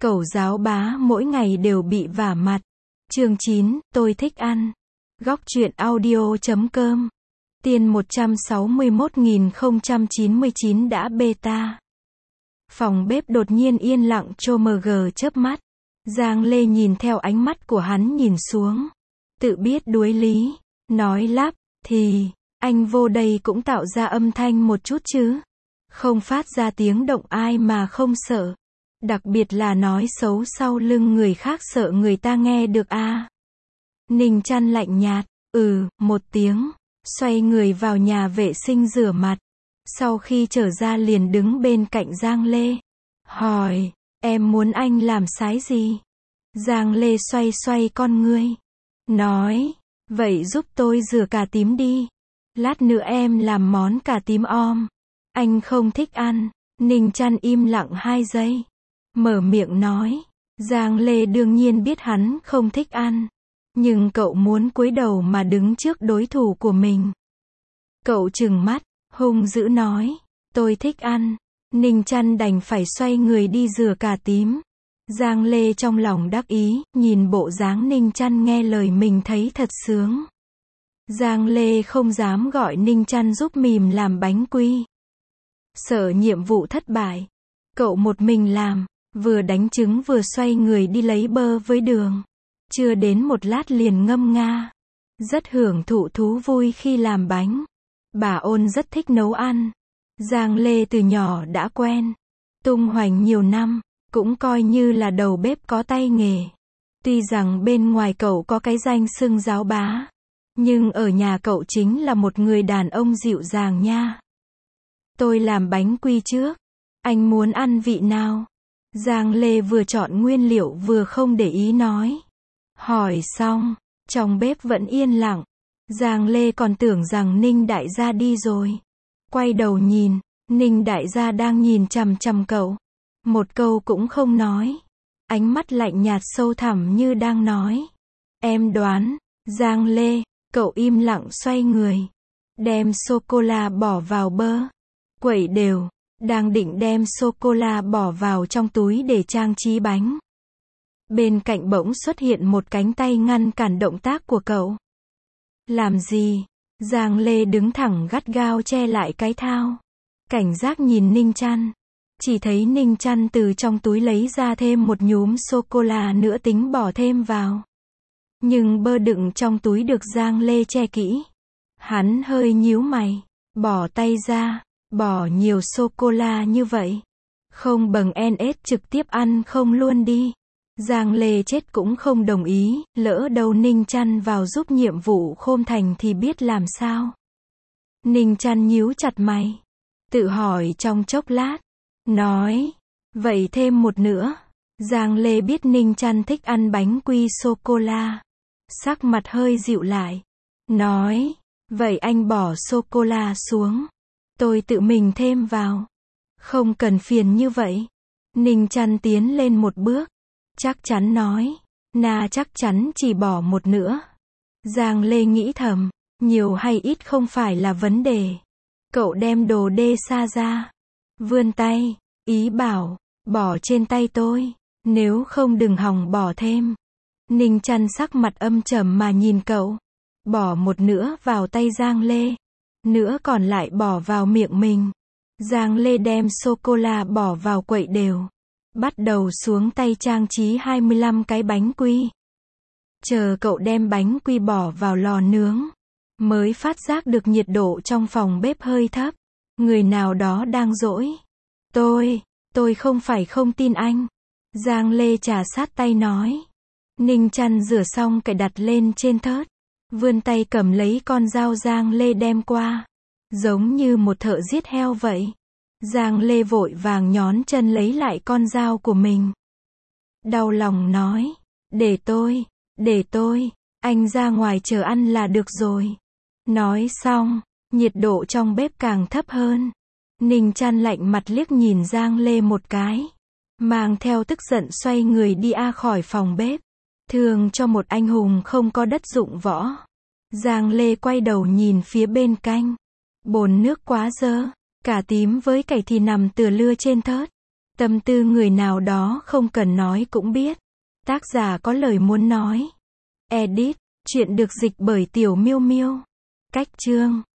Cẩu giáo bá mỗi ngày đều bị vả mặt. Chương 9, tôi thích ăn. Góc truyện audio.com. Tiên 161.099 đã beta. Phòng bếp đột nhiên yên lặng cho MG chớp mắt. Giang Lê nhìn theo ánh mắt của hắn nhìn xuống. Tự biết đuối lý. Nói lắp, thì, anh vô đây cũng tạo ra âm thanh một chút chứ. Không phát ra tiếng động ai mà không sợ. Đặc biệt là nói xấu sau lưng người khác sợ người ta nghe được à. Ninh Chăn lạnh nhạt, một tiếng, xoay người vào nhà vệ sinh rửa mặt. Sau khi trở ra liền đứng bên cạnh Giang Lê. Hỏi, em muốn anh làm sái gì? Giang Lê xoay xoay con ngươi. Nói, vậy giúp tôi rửa cà tím đi. Lát nữa em làm món cà tím om. Anh không thích ăn. Ninh Chăn im lặng 2 giây. Mở miệng nói. Giang Lê đương nhiên biết hắn không thích ăn. Nhưng cậu muốn cúi đầu mà đứng trước đối thủ của mình. Cậu trừng mắt, hung dữ nói. Tôi thích ăn. Ninh Chăn đành phải xoay người đi rửa cà tím. Giang Lê trong lòng đắc ý, nhìn bộ dáng Ninh Chăn nghe lời mình thấy thật sướng. Giang Lê không dám gọi Ninh Chăn giúp mìm làm bánh quy. Sợ nhiệm vụ thất bại. Cậu một mình làm, vừa đánh trứng vừa xoay người đi lấy bơ với đường. Chưa đến một lát liền ngâm nga. Rất hưởng thụ thú vui khi làm bánh. Bà Ôn rất thích nấu ăn. Giang Lê từ nhỏ đã quen. Tung hoành nhiều năm, cũng coi như là đầu bếp có tay nghề. Tuy rằng bên ngoài cậu có cái danh xưng giáo bá. Nhưng ở nhà cậu chính là một người đàn ông dịu dàng nha. Tôi làm bánh quy trước. Anh muốn ăn vị nào? Giang Lê vừa chọn nguyên liệu vừa không để ý nói. Hỏi xong, trong bếp vẫn yên lặng. Giang Lê còn tưởng rằng Ninh đại gia đi rồi. Quay đầu nhìn, Ninh đại gia đang nhìn chằm chằm cậu. Một câu cũng không nói. Ánh mắt lạnh nhạt sâu thẳm như đang nói. Em đoán. Giang Lê, cậu im lặng xoay người. Đem sô-cô-la bỏ vào bơ. Quậy đều. Đang định đem sô-cô-la bỏ vào trong túi để trang trí bánh. Bên cạnh bỗng xuất hiện một cánh tay ngăn cản động tác của cậu. Làm gì? Giang Lê đứng thẳng gắt gao che lại cái thao. Cảnh giác nhìn Ninh Chăn. Chỉ thấy Ninh Chăn từ trong túi lấy ra thêm một nhúm sô-cô-la nữa tính bỏ thêm vào. Nhưng bơ đựng trong túi được Giang Lê che kỹ. Hắn hơi nhíu mày. Bỏ tay ra. Bỏ nhiều sô-cô-la như vậy. Không bằng NS trực tiếp ăn không luôn đi. Giang Lê chết cũng không đồng ý, lỡ đâu Ninh Chăn vào giúp nhiệm vụ không thành thì biết làm sao. Ninh Chăn nhíu chặt mày. Tự hỏi trong chốc lát. Nói. Vậy thêm một nữa. Giang Lê biết Ninh Chăn thích ăn bánh quy sô-cô-la. Sắc mặt hơi dịu lại. Nói. Vậy anh bỏ sô-cô-la xuống. Tôi tự mình thêm vào. Không cần phiền như vậy. Ninh Chăn tiến lên một bước. Chắc chắn nói. Chắc chắn chỉ bỏ một nữa. Giang Lê nghĩ thầm. Nhiều hay ít không phải là vấn đề. Cậu đem đồ đê xa ra. Vươn tay. Ý bảo. Bỏ trên tay tôi. Nếu không đừng hòng bỏ thêm. Ninh Chăn sắc mặt âm trầm mà nhìn cậu. Bỏ một nữa vào tay Giang Lê. Nữa còn lại bỏ vào miệng mình. Giang Lê đem sô-cô-la bỏ vào quậy đều. Bắt đầu xuống tay trang trí 25 cái bánh quy. Chờ cậu đem bánh quy bỏ vào lò nướng. Mới phát giác được nhiệt độ trong phòng bếp hơi thấp. Người nào đó đang dỗi. Tôi không phải không tin anh. Giang Lê trà sát tay nói. Ninh Chăn rửa xong cậy đặt lên trên thớt. Vươn tay cầm lấy con dao Giang Lê đem qua. Giống như một thợ giết heo vậy. Giang Lê vội vàng nhón chân lấy lại con dao của mình. Đau lòng nói. Để tôi, anh ra ngoài chờ ăn là được rồi. Nói xong, nhiệt độ trong bếp càng thấp hơn. Ninh Chăn lạnh mặt liếc nhìn Giang Lê một cái. Mang theo tức giận xoay người đi khỏi phòng bếp. Thường cho một anh hùng không có đất dụng võ. Giang Lê quay đầu nhìn phía bên cạnh. Bồn nước quá dơ. Cà tím với cải thì nằm tựa lưa trên thớt. Tâm tư người nào đó không cần nói cũng biết. Tác giả có lời muốn nói. Edit, chuyện được dịch bởi Tiểu Miêu Miêu. Cách chương